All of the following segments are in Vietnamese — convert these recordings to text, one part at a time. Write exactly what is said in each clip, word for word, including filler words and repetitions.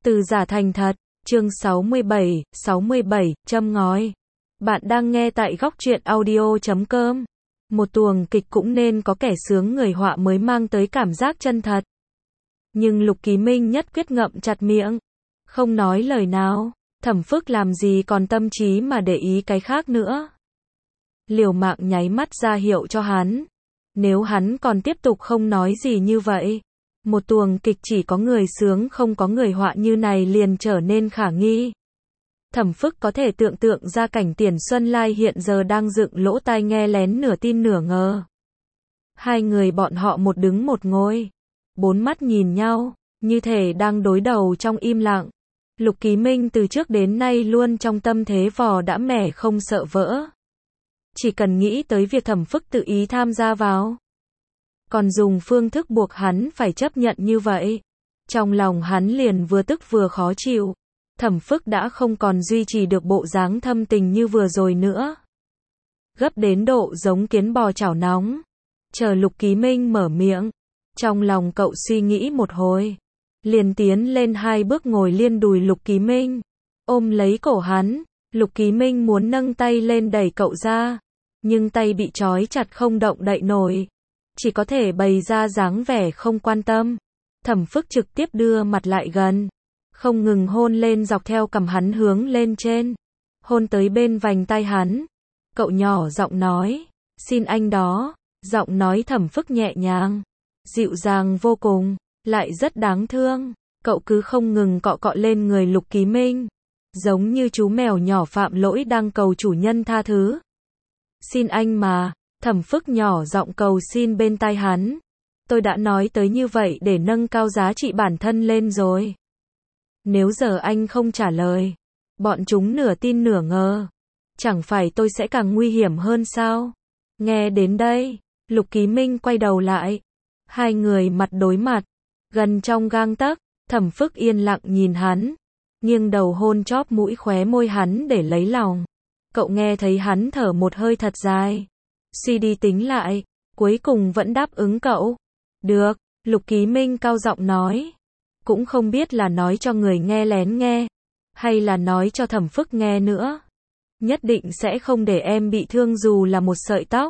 Từ giả thành thật, chương sáu mươi bảy, sáu mươi bảy, châm ngòi. Bạn đang nghe tại góc truyện audio chấm com. Một tuồng kịch cũng nên có kẻ sướng người họa mới mang tới cảm giác chân thật. Nhưng Lục Ký Minh nhất quyết ngậm chặt miệng, không nói lời nào. Thẩm Phức làm gì còn tâm trí mà để ý cái khác nữa. Liều mạng nháy mắt ra hiệu cho hắn. Nếu hắn còn tiếp tục không nói gì như vậy, một tuồng kịch chỉ có người sướng không có người họa như này liền trở nên khả nghi. Thẩm Phức có thể tưởng tượng ra cảnh Tiền Xuân Lai hiện giờ đang dựng lỗ tai nghe lén nửa tin nửa ngờ. Hai người bọn họ một đứng một ngồi, bốn mắt nhìn nhau, như thể đang đối đầu trong im lặng. Lục Ký Minh từ trước đến nay luôn trong tâm thế vò đã mẻ không sợ vỡ. Chỉ cần nghĩ tới việc Thẩm Phức tự ý tham gia vào, còn dùng phương thức buộc hắn phải chấp nhận như vậy, trong lòng hắn liền vừa tức vừa khó chịu. Thẩm Phức đã không còn duy trì được bộ dáng thâm tình như vừa rồi nữa, gấp đến độ giống kiến bò chảo nóng. Chờ Lục Ký Minh mở miệng, trong lòng cậu suy nghĩ một hồi, liền tiến lên hai bước ngồi liên đùi Lục Ký Minh, ôm lấy cổ hắn. Lục Ký Minh muốn nâng tay lên đẩy cậu ra, nhưng tay bị trói chặt không động đậy nổi, chỉ có thể bày ra dáng vẻ không quan tâm. Thẩm Phức trực tiếp đưa mặt lại gần, không ngừng hôn lên dọc theo cằm hắn hướng lên trên, hôn tới bên vành tai hắn. Cậu nhỏ giọng nói, xin anh đó. Giọng nói Thẩm Phức nhẹ nhàng, dịu dàng vô cùng, lại rất đáng thương. Cậu cứ không ngừng cọ cọ lên người Lục Ký Minh, giống như chú mèo nhỏ phạm lỗi đang cầu chủ nhân tha thứ. Xin anh mà. Thẩm Phức nhỏ giọng cầu xin bên tai hắn. Tôi đã nói tới như vậy để nâng cao giá trị bản thân lên rồi. Nếu giờ anh không trả lời, bọn chúng nửa tin nửa ngờ, chẳng phải tôi sẽ càng nguy hiểm hơn sao? Nghe đến đây, Lục Ký Minh quay đầu lại. Hai người mặt đối mặt, gần trong gang tấc. Thẩm Phức yên lặng nhìn hắn, nghiêng đầu hôn chóp mũi khóe môi hắn để lấy lòng. Cậu nghe thấy hắn thở một hơi thật dài, suy đi tính lại, cuối cùng vẫn đáp ứng cậu. Được. Lục Ký Minh cao giọng nói, cũng không biết là nói cho người nghe lén nghe, hay là nói cho Thẩm Phức nghe nữa. Nhất định sẽ không để em bị thương dù là một sợi tóc.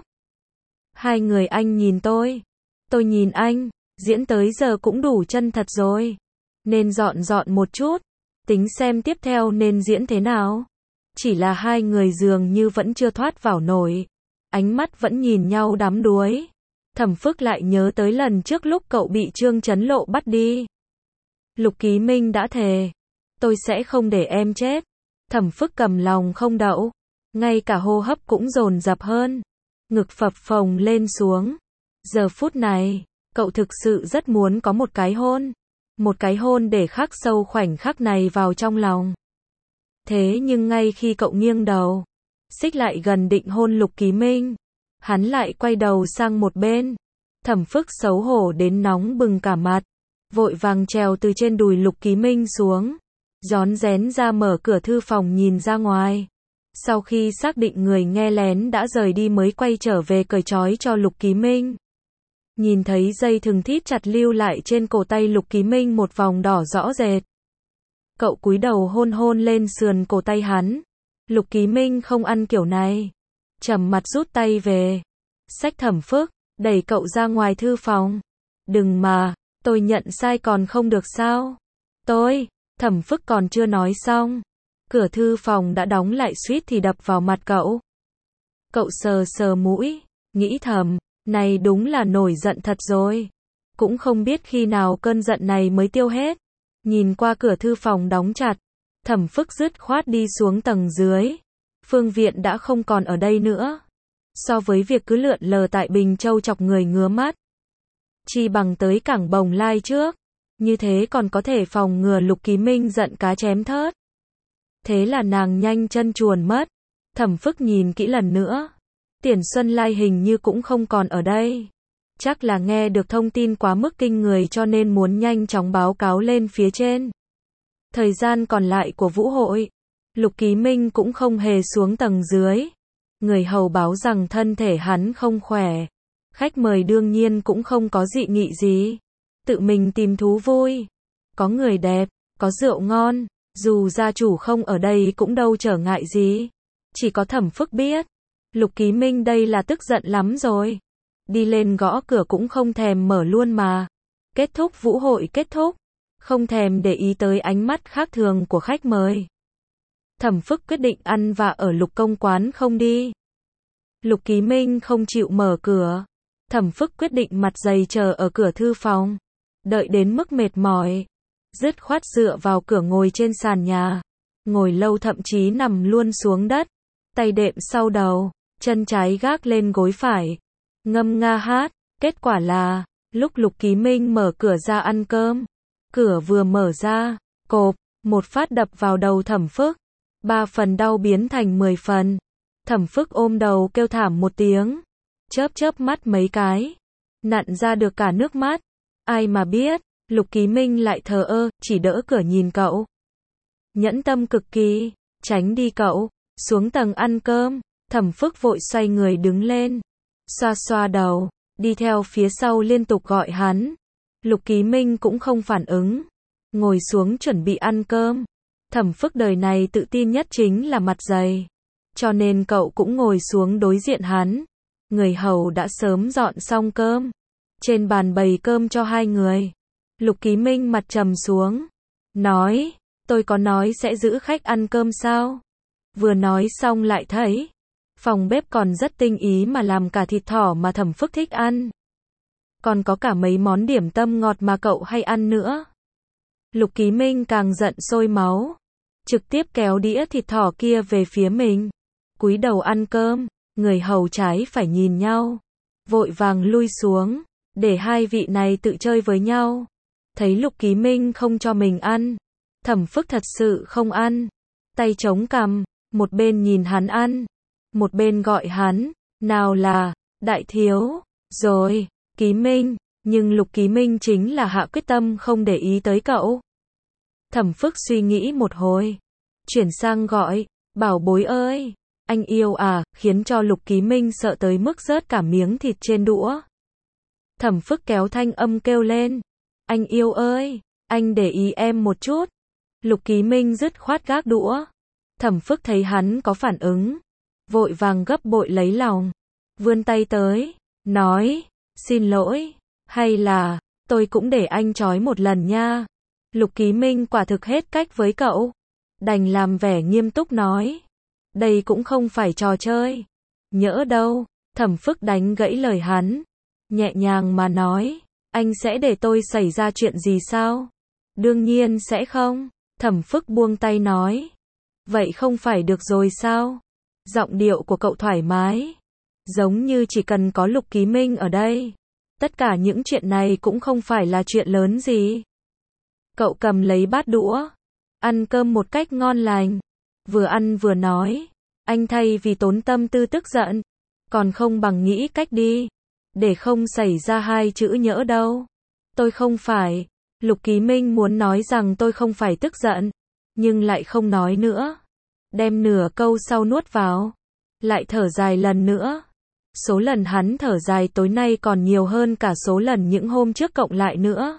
Hai người anh nhìn tôi, tôi nhìn anh, diễn tới giờ cũng đủ chân thật rồi, nên dọn dọn một chút, tính xem tiếp theo nên diễn thế nào. Chỉ là hai người dường như vẫn chưa thoát vào nổi, ánh mắt vẫn nhìn nhau đắm đuối. Thẩm Phức lại nhớ tới lần trước lúc cậu bị Trương Chấn Lộ bắt đi. Lục Ký Minh đã thề, tôi sẽ không để em chết. Thẩm Phức cầm lòng không đậu, ngay cả hô hấp cũng dồn dập hơn, ngực phập phồng lên xuống. Giờ phút này, cậu thực sự rất muốn có một cái hôn, một cái hôn để khắc sâu khoảnh khắc này vào trong lòng. Thế nhưng ngay khi cậu nghiêng đầu, xích lại gần định hôn Lục Ký Minh, hắn lại quay đầu sang một bên. Thẩm Phức xấu hổ đến nóng bừng cả mặt, vội vàng trèo từ trên đùi Lục Ký Minh xuống, rón rén ra mở cửa thư phòng nhìn ra ngoài. Sau khi xác định người nghe lén đã rời đi mới quay trở về cởi trói cho Lục Ký Minh. Nhìn thấy dây thừng thít chặt lưu lại trên cổ tay Lục Ký Minh một vòng đỏ rõ rệt, cậu cúi đầu hôn hôn lên sườn cổ tay hắn. Lục Ký Minh không ăn kiểu này, trầm mặt rút tay về. Xách Thẩm Phức, đẩy cậu ra ngoài thư phòng. Đừng mà, tôi nhận sai còn không được sao? Tôi, Thẩm Phức còn chưa nói xong, cửa thư phòng đã đóng lại suýt thì đập vào mặt cậu. Cậu sờ sờ mũi, nghĩ thầm, này đúng là nổi giận thật rồi. Cũng không biết khi nào cơn giận này mới tiêu hết. Nhìn qua cửa thư phòng đóng chặt, Thẩm Phức dứt khoát đi xuống tầng dưới. Phương Viện đã không còn ở đây nữa. So với việc cứ lượn lờ tại Bình Châu chọc người ngứa mắt, chi bằng tới cảng Bồng Lai trước. Như thế còn có thể phòng ngừa Lục Ký Minh giận cá chém thớt. Thế là nàng nhanh chân chuồn mất. Thẩm Phức nhìn kỹ lần nữa, Tiền Xuân Lai hình như cũng không còn ở đây. Chắc là nghe được thông tin quá mức kinh người cho nên muốn nhanh chóng báo cáo lên phía trên. Thời gian còn lại của vũ hội, Lục Ký Minh cũng không hề xuống tầng dưới. Người hầu báo rằng thân thể hắn không khỏe. Khách mời đương nhiên cũng không có dị nghị gì, tự mình tìm thú vui. Có người đẹp, có rượu ngon, dù gia chủ không ở đây cũng đâu trở ngại gì. Chỉ có Thẩm Phức biết, Lục Ký Minh đây là tức giận lắm rồi. Đi lên gõ cửa cũng không thèm mở luôn mà. Kết thúc vũ hội kết thúc, không thèm để ý tới ánh mắt khác thường của khách mời. Thẩm Phức quyết định ăn vạ ở Lục Công quán không đi. Lục Ký Minh không chịu mở cửa. Thẩm Phức quyết định mặt dày chờ ở cửa thư phòng. Đợi đến mức mệt mỏi, dứt khoát dựa vào cửa ngồi trên sàn nhà. Ngồi lâu thậm chí nằm luôn xuống đất. Tay đệm sau đầu, chân trái gác lên gối phải. Ngâm nga hát. Kết quả là, lúc Lục Ký Minh mở cửa ra ăn cơm, cửa vừa mở ra, cộp, một phát đập vào đầu Thẩm Phức. Ba phần đau biến thành mười phần. Thẩm Phức ôm đầu kêu thảm một tiếng. Chớp chớp mắt mấy cái. Nặn ra được cả nước mắt. Ai mà biết, Lục Ký Minh lại thờ ơ, chỉ đỡ cửa nhìn cậu. Nhẫn tâm cực kỳ, tránh đi cậu, xuống tầng ăn cơm. Thẩm Phức vội xoay người đứng lên, xoa xoa đầu, đi theo phía sau liên tục gọi hắn. Lục Ký Minh cũng không phản ứng, ngồi xuống chuẩn bị ăn cơm. Thẩm Phức đời này tự tin nhất chính là mặt dày, cho nên cậu cũng ngồi xuống đối diện hắn. Người hầu đã sớm dọn xong cơm, trên bàn bày cơm cho hai người. Lục Ký Minh mặt trầm xuống, nói, tôi có nói sẽ giữ khách ăn cơm sao? Vừa nói xong lại thấy, phòng bếp còn rất tinh ý mà làm cả thịt thỏ mà Thẩm Phức thích ăn. Còn có cả mấy món điểm tâm ngọt mà cậu hay ăn nữa. Lục Ký Minh càng giận sôi máu, trực tiếp kéo đĩa thịt thỏ kia về phía mình. Cúi đầu ăn cơm, người hầu trái phải nhìn nhau, vội vàng lui xuống, để hai vị này tự chơi với nhau. Thấy Lục Ký Minh không cho mình ăn, Thẩm Phức thật sự không ăn. Tay chống cằm, một bên nhìn hắn ăn, một bên gọi hắn, nào là, đại thiếu, rồi, Ký Minh, nhưng Lục Ký Minh chính là hạ quyết tâm không để ý tới cậu. Thẩm Phức suy nghĩ một hồi, chuyển sang gọi, bảo bối ơi, anh yêu à, khiến cho Lục Ký Minh sợ tới mức rớt cả miếng thịt trên đũa. Thẩm Phức kéo thanh âm kêu lên, anh yêu ơi, anh để ý em một chút. Lục Ký Minh dứt khoát gác đũa. Thẩm Phức thấy hắn có phản ứng, vội vàng gấp bội lấy lòng, vươn tay tới, nói, xin lỗi, hay là, tôi cũng để anh trói một lần nha. Lục Ký Minh quả thực hết cách với cậu, đành làm vẻ nghiêm túc nói, đây cũng không phải trò chơi, nhỡ đâu. Thẩm Phức đánh gãy lời hắn, nhẹ nhàng mà nói, anh sẽ để tôi xảy ra chuyện gì sao? Đương nhiên sẽ không. Thẩm Phức buông tay nói, vậy không phải được rồi sao? Giọng điệu của cậu thoải mái, giống như chỉ cần có Lục Ký Minh ở đây, tất cả những chuyện này cũng không phải là chuyện lớn gì. Cậu cầm lấy bát đũa, ăn cơm một cách ngon lành, vừa ăn vừa nói, anh thay vì tốn tâm tư tức giận, còn không bằng nghĩ cách đi, để không xảy ra hai chữ nhỡ đâu. Tôi không phải. Lục Ký Minh muốn nói rằng tôi không phải tức giận, nhưng lại không nói nữa. Đem nửa câu sau nuốt vào, lại thở dài lần nữa. Số lần hắn thở dài tối nay còn nhiều hơn cả số lần những hôm trước cộng lại nữa.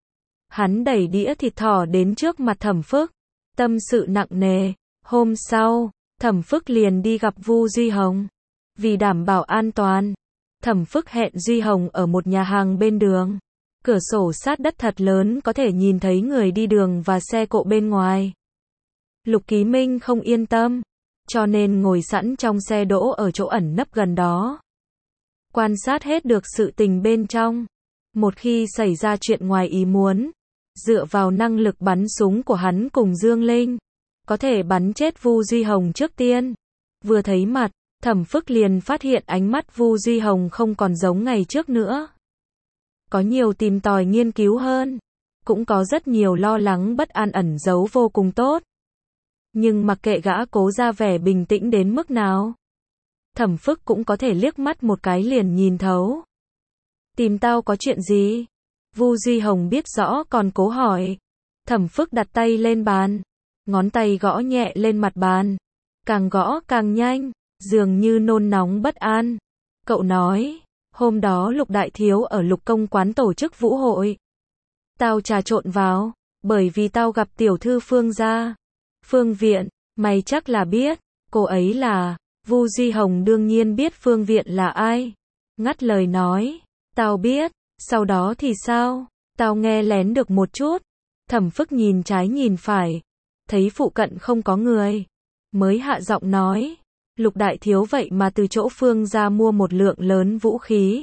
Hắn đẩy đĩa thịt thỏ đến trước mặt Thẩm Phức, tâm sự nặng nề. Hôm sau, Thẩm Phức liền đi gặp Vu Duy Hồng. Vì đảm bảo an toàn, Thẩm Phức hẹn Duy Hồng ở một nhà hàng bên đường. Cửa sổ sát đất thật lớn có thể nhìn thấy người đi đường và xe cộ bên ngoài. Lục Ký Minh không yên tâm, cho nên ngồi sẵn trong xe đỗ ở chỗ ẩn nấp gần đó. Quan sát hết được sự tình bên trong. Một khi xảy ra chuyện ngoài ý muốn, dựa vào năng lực bắn súng của hắn cùng Dương Linh, có thể bắn chết Vu Duy Hồng trước tiên. Vừa thấy mặt, Thẩm Phức liền phát hiện ánh mắt Vu Duy Hồng không còn giống ngày trước nữa. Có nhiều tìm tòi nghiên cứu hơn, cũng có rất nhiều lo lắng bất an ẩn giấu vô cùng tốt. Nhưng mặc kệ gã cố ra vẻ bình tĩnh đến mức nào, Thẩm Phức cũng có thể liếc mắt một cái liền nhìn thấu. Tìm tao có chuyện gì? Vu Duy Hồng biết rõ còn cố hỏi. Thẩm Phức đặt tay lên bàn, ngón tay gõ nhẹ lên mặt bàn, càng gõ càng nhanh, dường như nôn nóng bất an. Cậu nói, hôm đó Lục đại thiếu ở Lục công quán tổ chức vũ hội. Tao trà trộn vào, Bởi vì tao gặp tiểu thư Phương gia. Phương Viện, mày chắc là biết, cô ấy là, Vu Duy Hồng đương nhiên biết Phương Viện là ai. Ngắt lời nói, tao biết, sau đó thì sao, tao nghe lén được một chút. Thẩm Phức nhìn trái nhìn phải, thấy phụ cận không có người, mới hạ giọng nói, Lục đại thiếu vậy mà từ chỗ Phương gia mua một lượng lớn vũ khí.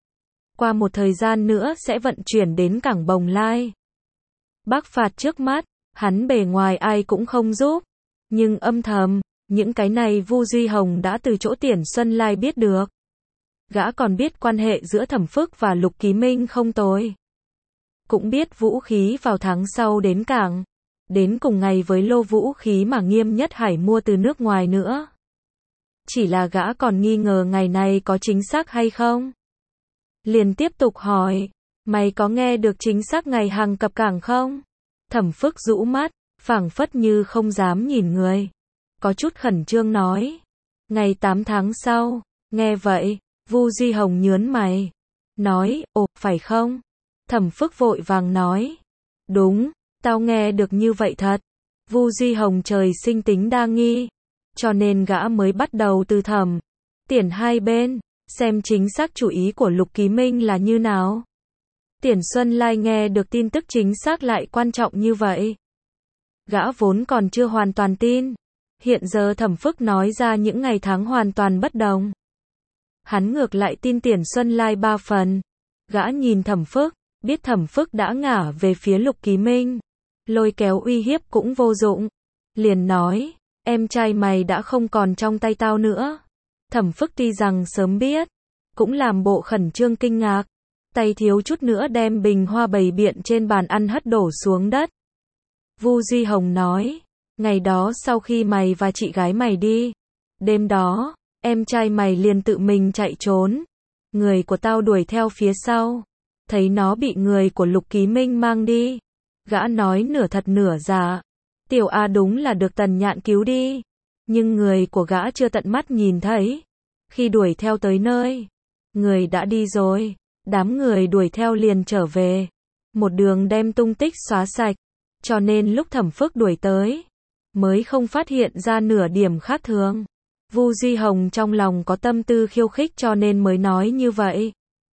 Qua một thời gian nữa sẽ vận chuyển đến cảng Bồng Lai. Bắc phạt trước mắt, hắn bề ngoài ai cũng không giúp, nhưng âm thầm, những cái này Vu Duy Hồng đã từ chỗ Tiền Xuân Lai biết được. Gã còn biết quan hệ giữa Thẩm Phức và Lục Ký Minh không tồi. Cũng biết vũ khí vào tháng sau đến cảng, đến cùng ngày với lô vũ khí mà Nghiêm Nhất Hải mua từ nước ngoài nữa. Chỉ là gã còn nghi ngờ ngày này có chính xác hay không. Liền tiếp tục hỏi, mày có nghe được chính xác ngày hàng cập cảng không? Thẩm Phức rũ mắt, phảng phất như không dám nhìn người. Có chút khẩn trương nói, ngày tám tháng sau. Nghe vậy, Vu Duy Hồng nhớn mày, nói, ồ, phải không? Thẩm Phức vội vàng nói, đúng, tao nghe được như vậy thật. Vu Duy Hồng trời sinh tính đa nghi, cho nên gã mới bắt đầu từ Thẩm, Tiền hai bên, xem chính xác chủ ý của Lục Ký Minh là như nào. Tiền Xuân Lai nghe được tin tức chính xác lại quan trọng như vậy. Gã vốn còn chưa hoàn toàn tin. Hiện giờ Thẩm Phức nói ra những ngày tháng hoàn toàn bất đồng. Hắn ngược lại tin Tiền Xuân Lai ba phần. Gã nhìn Thẩm Phức, biết Thẩm Phức đã ngả về phía Lục Ký Minh. Lôi kéo uy hiếp cũng vô dụng. Liền nói, em trai mày đã không còn trong tay tao nữa. Thẩm Phức tuy rằng sớm biết, cũng làm bộ khẩn trương kinh ngạc. Tay thiếu chút nữa đem bình hoa bày biện trên bàn ăn hất đổ xuống đất. Vu Duy Hồng nói, ngày đó sau khi mày và chị gái mày đi, đêm đó, em trai mày liền tự mình chạy trốn. Người của tao đuổi theo phía sau, thấy nó bị người của Lục Ký Minh mang đi. Gã nói nửa thật nửa giả, Tiểu A đúng là được Tần Nhạn cứu đi, nhưng người của gã chưa tận mắt nhìn thấy. Khi đuổi theo tới nơi, người đã đi rồi. Đám người đuổi theo liền trở về, một đường đem tung tích xóa sạch, cho nên lúc Thẩm Phức đuổi tới, mới không phát hiện ra nửa điểm khác thường. Vu Duy Hồng trong lòng có tâm tư khiêu khích cho nên mới nói như vậy.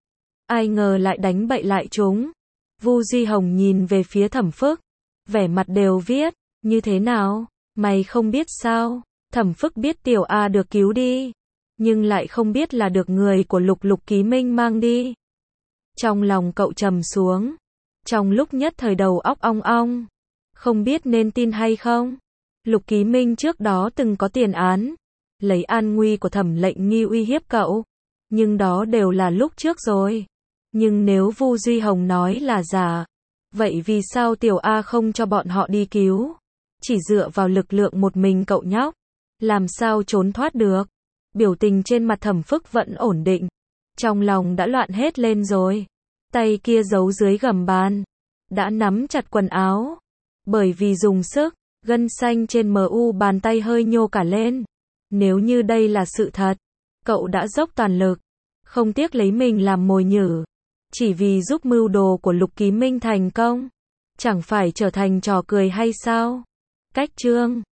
Ai ngờ lại đánh bậy lại chúng. Vu Duy Hồng nhìn về phía Thẩm Phức, vẻ mặt đều viết, như thế nào, mày không biết sao? Thẩm Phức biết Tiểu A được cứu đi, nhưng lại không biết là được người của Lục Lục Ký Minh mang đi. Trong lòng cậu trầm xuống, trong lúc nhất thời đầu óc ong ong, không biết nên tin hay không. Lục Ký Minh trước đó từng có tiền án, lấy an nguy của Thẩm Lệnh Nghi uy hiếp cậu, nhưng đó đều là lúc trước rồi. Nhưng nếu Vu Duy Hồng nói là giả, vậy vì sao Tiểu A không cho bọn họ đi cứu? Chỉ dựa vào lực lượng một mình cậu nhóc, làm sao trốn thoát được? Biểu tình trên mặt Thẩm Phức vẫn ổn định, trong lòng đã loạn hết lên rồi. Tay kia giấu dưới gầm bàn, đã nắm chặt quần áo. Bởi vì dùng sức, gân xanh trên mờ u bàn tay hơi nhô cả lên. Nếu như đây là sự thật, cậu đã dốc toàn lực, không tiếc lấy mình làm mồi nhử, chỉ vì giúp mưu đồ của Lục Ký Minh thành công. Chẳng phải trở thành trò cười hay sao? Cách chương